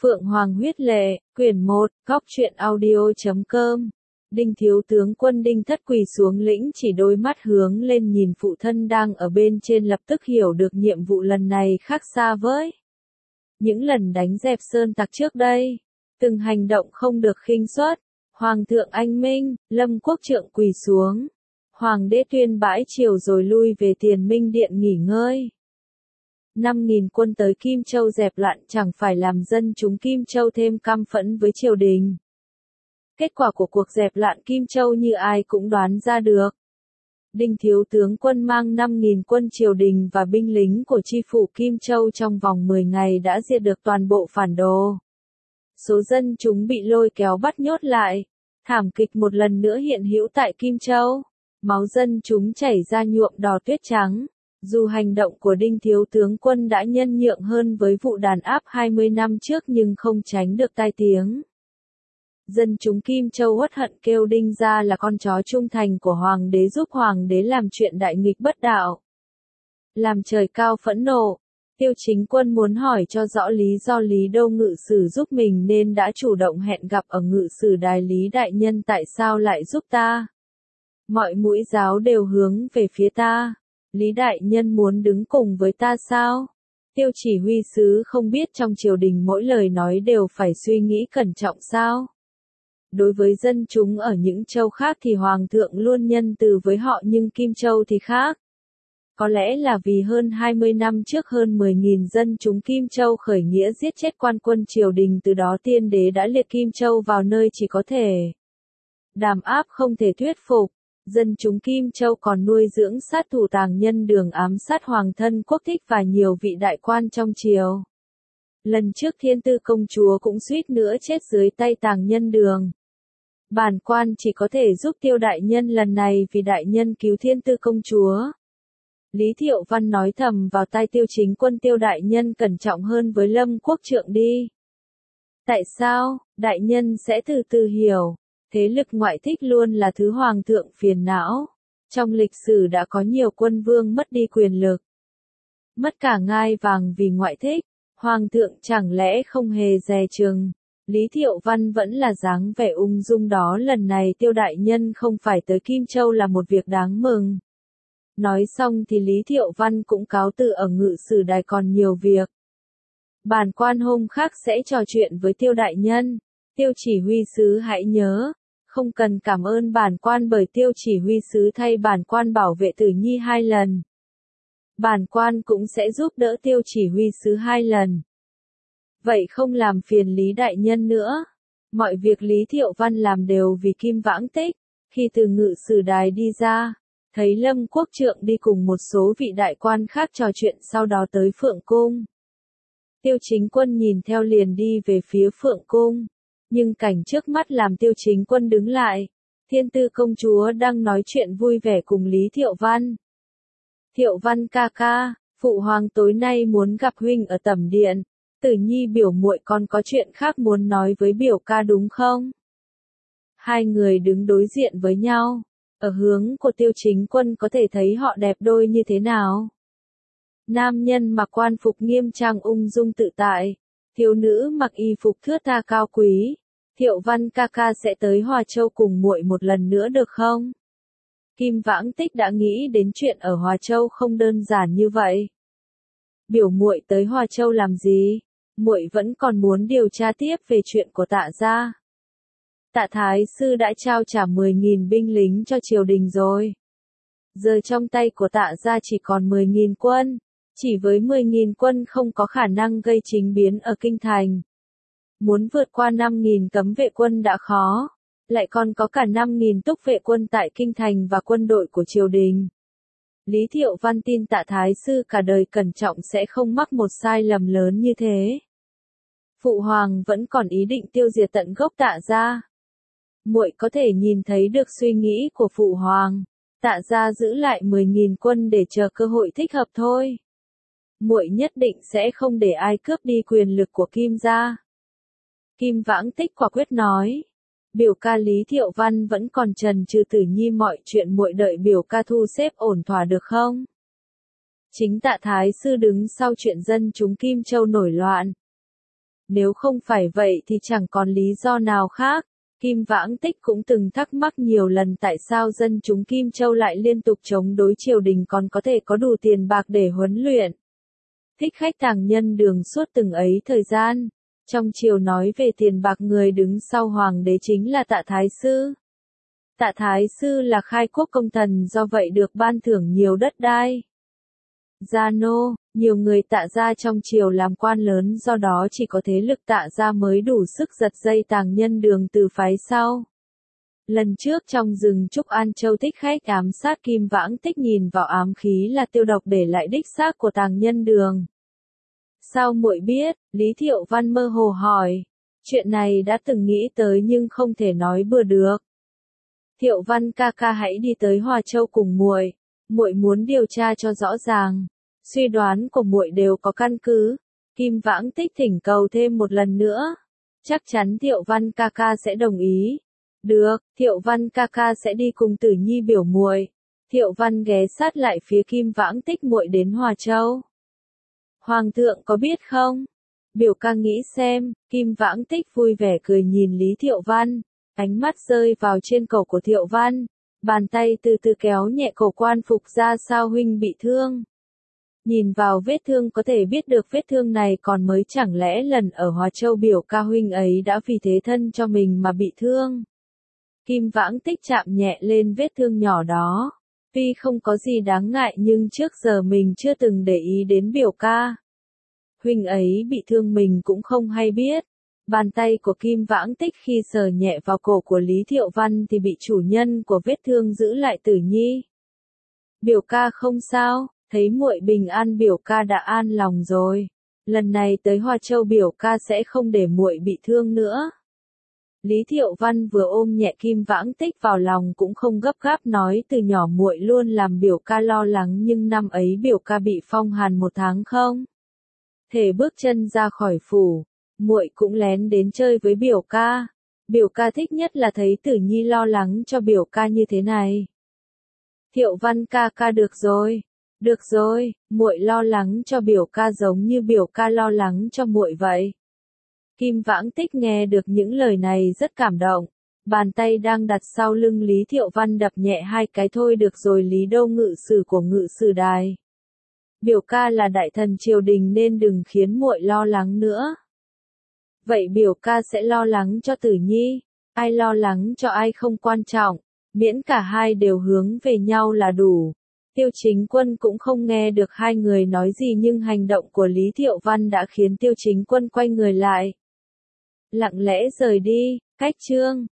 Phượng Hoàng huyết lệ, quyển 1, góc truyện audio.com. Đinh thiếu tướng quân Đinh Thất quỳ xuống lĩnh chỉ đôi mắt hướng lên nhìn phụ thân đang ở bên trên, lập tức hiểu được nhiệm vụ lần này khác xa với những lần đánh dẹp sơn tặc trước đây. Từng hành động không được khinh suất. Hoàng thượng anh minh, Lâm quốc trượng quỳ xuống. Hoàng đế tuyên bãi triều rồi lui về Tiền Minh Điện nghỉ ngơi. 5.000 quân tới Kim Châu dẹp loạn chẳng phải làm dân chúng Kim Châu thêm căm phẫn với triều đình. Kết quả của cuộc dẹp loạn Kim Châu như ai cũng đoán ra được. Đinh thiếu tướng quân mang 5.000 quân triều đình và binh lính của chi phủ Kim Châu trong vòng 10 ngày đã diệt được toàn bộ phản đồ. Số dân chúng bị lôi kéo bắt nhốt lại. Thảm kịch một lần nữa hiện hữu tại Kim Châu. Máu dân chúng chảy ra nhuộm đỏ tuyết trắng. Dù hành động của Đinh thiếu tướng quân đã nhân nhượng hơn với vụ đàn áp 20 năm trước nhưng không tránh được tai tiếng. Dân chúng Kim Châu uất hận kêu Đinh ra là con chó trung thành của hoàng đế, giúp hoàng đế làm chuyện đại nghịch bất đạo. Làm trời cao phẫn nộ, Tiêu Chính Quân muốn hỏi cho rõ lý do Lý Đô ngự sử giúp mình nên đã chủ động hẹn gặp ở ngự sử đài Lý đại nhân, tại sao lại giúp ta? Mọi mũi giáo đều hướng về phía ta. Lý đại nhân muốn đứng cùng với ta sao? Tiêu chỉ huy sứ không biết trong triều đình mỗi lời nói đều phải suy nghĩ cẩn trọng sao? Đối với dân chúng ở những châu khác thì hoàng thượng luôn nhân từ với họ, nhưng Kim Châu thì khác. Có lẽ là vì hơn 20 năm trước hơn 10.000 dân chúng Kim Châu khởi nghĩa giết chết quan quân triều đình, từ đó tiên đế đã liệt Kim Châu vào nơi chỉ có thể đàn áp không thể thuyết phục. Dân chúng Kim Châu còn nuôi dưỡng sát thủ Tàng Nhân Đường ám sát hoàng thân Quốc Thích và nhiều vị đại quan trong triều. Lần trước Thiên Tư công chúa cũng suýt nữa chết dưới tay Tàng Nhân Đường. Bản quan chỉ có thể giúp Tiêu đại nhân lần này vì đại nhân cứu Thiên Tư công chúa. Lý Thiệu Văn nói thầm vào tai Tiêu Chính Quân, Tiêu đại nhân cẩn trọng hơn với Lâm quốc trượng đi. Tại sao? Đại nhân sẽ từ từ hiểu. Thế lực ngoại thích luôn là thứ hoàng thượng phiền não. Trong lịch sử đã có nhiều quân vương mất đi quyền lực, mất cả ngai vàng vì ngoại thích. Hoàng thượng chẳng lẽ không hề dè chừng? Lý Thiệu Văn vẫn là dáng vẻ ung dung đó. Lần này Tiêu đại nhân không phải tới Kim Châu là một việc đáng mừng. Nói xong thì Lý Thiệu Văn cũng cáo từ ở ngự sử đài, còn nhiều việc. Bản quan hôm khác sẽ trò chuyện với Tiêu đại nhân. Tiêu chỉ huy sứ hãy nhớ, không cần cảm ơn bản quan bởi Tiêu chỉ huy sứ thay bản quan bảo vệ Tử Nhi 2 lần. Bản quan cũng sẽ giúp đỡ Tiêu chỉ huy sứ 2 lần. Vậy không làm phiền Lý đại nhân nữa. Mọi việc Lý Thiệu Văn làm đều vì Kim Vãng Tích. Khi từ ngự sử đài đi ra, thấy Lâm quốc trượng đi cùng một số vị đại quan khác trò chuyện, sau đó tới Phượng Cung. Tiêu Chính Quân nhìn theo liền đi về phía Phượng Cung. Nhưng cảnh trước mắt làm Tiêu Chính Quân đứng lại. Thiên Tư công chúa đang nói chuyện vui vẻ cùng Lý Thiệu Văn. Thiệu Văn ca ca, phụ hoàng tối nay muốn gặp huynh ở tẩm điện. Tử Nhi biểu muội con có chuyện khác muốn nói với biểu ca đúng không? Hai người đứng đối diện với nhau. Ở hướng của Tiêu Chính Quân có thể thấy họ đẹp đôi như thế nào. Nam nhân mặc quan phục nghiêm trang ung dung tự tại. Thiếu nữ mặc y phục thướt tha cao quý. Thiệu Văn ca ca sẽ tới Hòa Châu cùng muội một lần nữa được không? Kim Vãng Tích đã nghĩ đến chuyện ở Hòa Châu không đơn giản như vậy. Biểu muội tới Hòa Châu làm gì? Muội vẫn còn muốn điều tra tiếp về chuyện của Tạ gia. Tạ thái sư đã trao trả 10.000 binh lính cho triều đình rồi. Giờ trong tay của Tạ gia chỉ còn 10.000 quân. Chỉ với 10.000 quân không có khả năng gây chính biến ở kinh thành. Muốn vượt qua 5.000 cấm vệ quân đã khó, lại còn có cả 5.000 túc vệ quân tại kinh thành và quân đội của triều đình. Lý Thiệu Văn tin Tạ thái sư cả đời cẩn trọng sẽ không mắc một sai lầm lớn như thế. Phụ hoàng vẫn còn ý định tiêu diệt tận gốc Tạ gia. Muội có thể nhìn thấy được suy nghĩ của phụ hoàng. Tạ gia giữ lại 10.000 quân để chờ cơ hội thích hợp thôi. Muội nhất định sẽ không để ai cướp đi quyền lực của Kim gia. Kim Vãng Tích quả quyết nói. Biểu ca Lý Thiệu Văn vẫn còn chần chừ. Tử Nhi mọi chuyện muội đợi biểu ca thu xếp ổn thỏa được không? Chính Tạ thái sư đứng sau chuyện dân chúng Kim Châu nổi loạn. Nếu không phải vậy thì chẳng còn lý do nào khác. Kim Vãng Tích cũng từng thắc mắc nhiều lần tại sao dân chúng Kim Châu lại liên tục chống đối triều đình còn có thể có đủ tiền bạc để huấn luyện. Thích Khách Tàng Nhân Đường suốt từng ấy thời gian. Trong triều nói về tiền bạc người đứng sau hoàng đế chính là Tạ Thái Sư. Tạ Thái Sư là khai quốc công thần do vậy được ban thưởng nhiều đất đai. Gia nô, nhiều người Tạ gia trong triều làm quan lớn do đó chỉ có thế lực Tạ gia mới đủ sức giật dây Tàng Nhân Đường từ phái sau. Lần trước trong rừng Trúc An Châu Thích Khách ám sát Kim Vãng Tích nhìn vào ám khí là tiêu độc để lại đích xác của Tàng Nhân Đường. Sao muội biết? Lý Thiệu Văn mơ hồ hỏi. Chuyện này đã từng nghĩ tới nhưng không thể nói bừa được. Thiệu Văn ca ca hãy đi tới Hòa Châu cùng muội. Muội muốn điều tra cho rõ ràng. Suy đoán của muội đều có căn cứ. Kim Vãng Tích thỉnh cầu thêm một lần nữa. Chắc chắn Thiệu Văn ca ca sẽ đồng ý. Được, Thiệu Văn ca ca sẽ đi cùng Tử Nhi biểu muội. Thiệu Văn ghé sát lại phía Kim Vãng Tích muội đến Hòa Châu. Hoàng thượng có biết không? Biểu ca nghĩ xem. Kim Vãng Tích vui vẻ cười nhìn Lý Thiệu Văn. Ánh mắt rơi vào trên cổ của Thiệu Văn. Bàn tay từ từ kéo nhẹ cổ quan phục ra. Sao huynh bị thương? Nhìn vào vết thương có thể biết được vết thương này còn mới, chẳng lẽ lần ở Hòa Châu biểu ca huynh ấy đã vì thế thân cho mình mà bị thương. Kim Vãng Tích chạm nhẹ lên vết thương nhỏ đó. Tuy không có gì đáng ngại nhưng trước giờ mình chưa từng để ý đến biểu ca. Huynh ấy bị thương mình cũng không hay biết. Bàn tay của Kim Vãng Tích khi sờ nhẹ vào cổ của Lý Thiệu Văn thì bị chủ nhân của vết thương giữ lại Tử Nhi. Biểu ca không sao, thấy muội bình an biểu ca đã an lòng rồi. Lần này tới Hòa Châu biểu ca sẽ không để muội bị thương nữa. Lý Thiệu Văn vừa ôm nhẹ Kim Vãng Tích vào lòng cũng không gấp gáp nói từ nhỏ muội luôn làm biểu ca lo lắng nhưng năm ấy biểu ca bị phong hàn 1 tháng không thể bước chân ra khỏi phủ, muội cũng lén đến chơi với biểu ca. Biểu ca thích nhất là thấy Tử Nhi lo lắng cho biểu ca như thế này. Thiệu Văn ca ca được rồi, muội lo lắng cho biểu ca giống như biểu ca lo lắng cho muội vậy. Kim Vãng Tích nghe được những lời này rất cảm động. Bàn tay đang đặt sau lưng Lý Thiệu Văn đập nhẹ 2 cái. Thôi được rồi Lý Đô ngự sử của ngự sử đài. Biểu ca là đại thần triều đình nên đừng khiến muội lo lắng nữa. Vậy biểu ca sẽ lo lắng cho Tử Nhi. Ai lo lắng cho ai không quan trọng. Miễn cả hai đều hướng về nhau là đủ. Tiêu Chính Quân cũng không nghe được hai người nói gì nhưng hành động của Lý Thiệu Văn đã khiến Tiêu Chính Quân quay người lại. Lặng lẽ rời đi. Cách chương